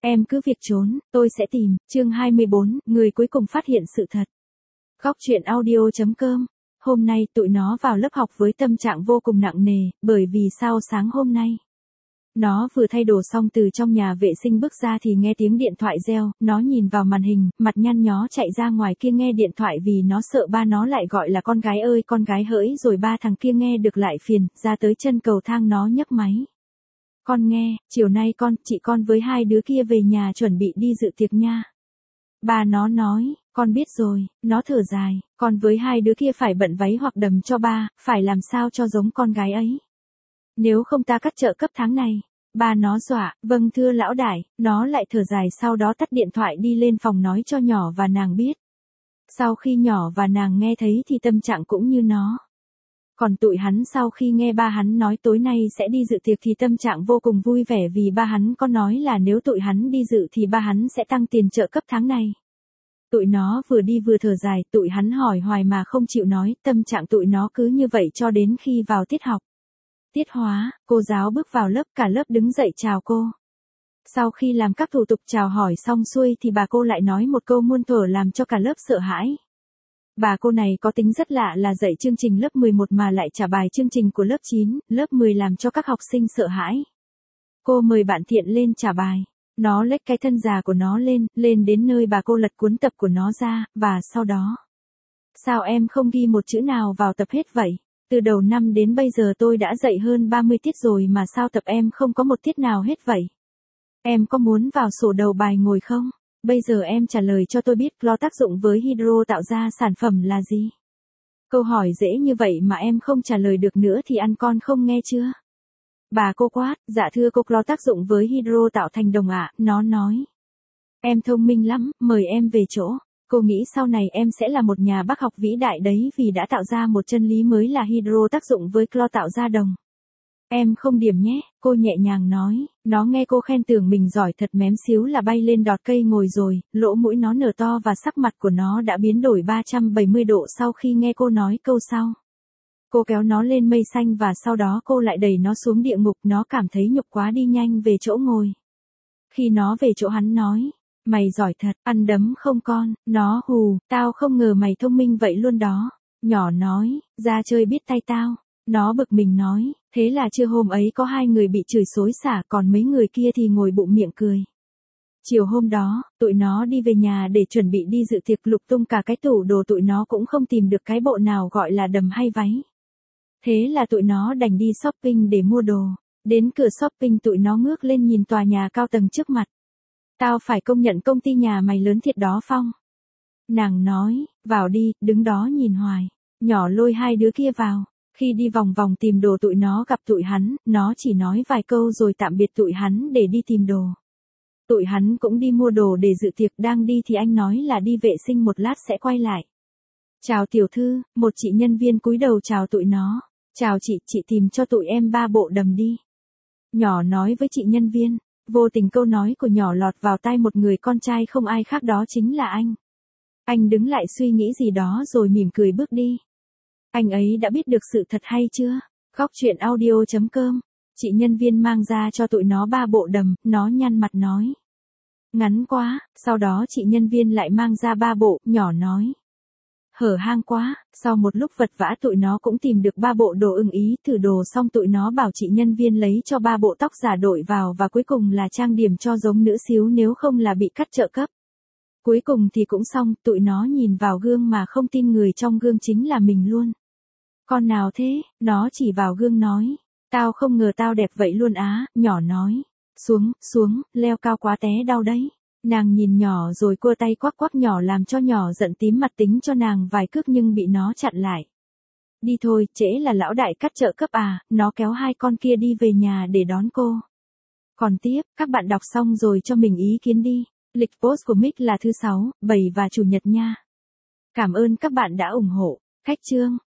Em cứ việc trốn, tôi sẽ tìm. Chương 24, người cuối cùng phát hiện sự thật. Góc truyện audio.com. Hôm nay tụi nó vào lớp học với tâm trạng vô cùng nặng nề, bởi vì sao sáng hôm nay. Nó vừa thay đồ xong từ trong nhà vệ sinh bước ra thì nghe tiếng điện thoại reo, nó nhìn vào màn hình, mặt nhăn nhó chạy ra ngoài kia nghe điện thoại vì nó sợ ba nó lại gọi là con gái ơi con gái hỡi rồi ba thằng kia nghe được lại phiền, ra tới chân cầu thang nó nhấc máy. Con nghe, chiều nay chị con với hai đứa kia về nhà chuẩn bị đi dự tiệc nha. Ba nó nói, con biết rồi, nó thở dài, con với hai đứa kia phải bận váy hoặc đầm cho ba, phải làm sao cho giống con gái ấy. Nếu không ta cắt trợ cấp tháng này. Ba nó dọa, vâng thưa lão đại, nó lại thở dài sau đó tắt điện thoại đi lên phòng nói cho nhỏ và nàng biết. Sau khi nhỏ và nàng nghe thấy thì tâm trạng cũng như nó. Còn tụi hắn sau khi nghe ba hắn nói tối nay sẽ đi dự tiệc thì tâm trạng vô cùng vui vẻ vì ba hắn có nói là nếu tụi hắn đi dự thì ba hắn sẽ tăng tiền trợ cấp tháng này. Tụi nó vừa đi vừa thở dài, tụi hắn hỏi hoài mà không chịu nói, tâm trạng tụi nó cứ như vậy cho đến khi vào tiết học. Tiết hóa, cô giáo bước vào lớp, cả lớp đứng dậy chào cô. Sau khi làm các thủ tục chào hỏi xong xuôi thì bà cô lại nói một câu muôn thuở làm cho cả lớp sợ hãi. Bà cô này có tính rất lạ là dạy chương trình lớp 11 mà lại trả bài chương trình của lớp 9, lớp 10 làm cho các học sinh sợ hãi. Cô mời bạn Thiện lên trả bài. Nó lếch cái thân già của nó lên đến nơi bà cô lật cuốn tập của nó ra, và sau đó. Sao em không ghi một chữ nào vào tập hết vậy? Từ đầu năm đến bây giờ tôi đã dạy hơn 30 tiết rồi mà sao tập em không có một tiết nào hết vậy? Em có muốn vào sổ đầu bài ngồi không? Bây giờ em trả lời cho tôi biết clo tác dụng với hydro tạo ra sản phẩm là gì? Câu hỏi dễ như vậy mà em không trả lời được nữa thì ăn con không nghe chưa? Bà cô quát, dạ thưa cô clo tác dụng với hydro tạo thành đồng ạ, nó nói. Em thông minh lắm, mời em về chỗ. Cô nghĩ sau này em sẽ là một nhà bác học vĩ đại đấy vì đã tạo ra một chân lý mới là hydro tác dụng với clo tạo ra đồng. Em không điểm nhé, cô nhẹ nhàng nói, nó nghe cô khen tưởng mình giỏi thật mém xíu là bay lên đọt cây ngồi rồi, lỗ mũi nó nở to và sắc mặt của nó đã biến đổi 370 độ sau khi nghe cô nói câu sau. Cô kéo nó lên mây xanh và sau đó cô lại đẩy nó xuống địa ngục, nó cảm thấy nhục quá đi nhanh về chỗ ngồi. Khi nó về chỗ hắn nói. Mày giỏi thật, ăn đấm không con, nó hù, tao không ngờ mày thông minh vậy luôn đó. Nhỏ nói, ra chơi biết tay tao. Nó bực mình nói, thế là trưa hôm ấy có hai người bị chửi xối xả còn mấy người kia thì ngồi bụng miệng cười. Chiều hôm đó, tụi nó đi về nhà để chuẩn bị đi dự tiệc lục tung cả cái tủ đồ tụi nó cũng không tìm được cái bộ nào gọi là đầm hay váy. Thế là tụi nó đành đi shopping để mua đồ. Đến cửa shopping tụi nó ngước lên nhìn tòa nhà cao tầng trước mặt. Tao phải công nhận công ty nhà mày lớn thiệt đó Phong. Nàng nói, vào đi, đứng đó nhìn hoài. Nhỏ lôi hai đứa kia vào. Khi đi vòng vòng tìm đồ tụi nó gặp tụi hắn, nó chỉ nói vài câu rồi tạm biệt tụi hắn để đi tìm đồ. Tụi hắn cũng đi mua đồ để dự tiệc, đang đi thì anh nói là đi vệ sinh một lát sẽ quay lại. Chào tiểu thư, một chị nhân viên cúi đầu chào tụi nó. Chào chị tìm cho tụi em 3 bộ đầm đi. Nhỏ nói với chị nhân viên. Vô tình câu nói của nhỏ lọt vào tai một người con trai không ai khác đó chính là anh. Anh đứng lại suy nghĩ gì đó rồi mỉm cười bước đi. Anh ấy đã biết được sự thật hay chưa? Góc truyện audio.com. Chị nhân viên mang ra cho tụi nó 3 bộ đầm, nó nhăn mặt nói. Ngắn quá, sau đó chị nhân viên lại mang ra 3 bộ, nhỏ nói. Hở hang quá, sau một lúc vật vã tụi nó cũng tìm được 3 bộ đồ ưng ý, thử đồ xong tụi nó bảo chị nhân viên lấy cho 3 bộ tóc giả đội vào và cuối cùng là trang điểm cho giống nữ xíu nếu không là bị cắt trợ cấp. Cuối cùng thì cũng xong, tụi nó nhìn vào gương mà không tin người trong gương chính là mình luôn. Con nào thế, nó chỉ vào gương nói. Tao không ngờ tao đẹp vậy luôn á, nhỏ nói. Xuống, leo cao quá té đau đấy. Nàng nhìn nhỏ rồi cua tay quắc quắc nhỏ làm cho nhỏ giận tím mặt tính cho nàng vài cước nhưng bị nó chặn lại. Đi thôi, trễ là lão đại cắt trợ cấp à, nó kéo hai con kia đi về nhà để đón cô. Còn tiếp, các bạn đọc xong rồi cho mình ý kiến đi. Lịch post của Mic là thứ 6, 7 và Chủ nhật nha. Cảm ơn các bạn đã ủng hộ. Khách chương.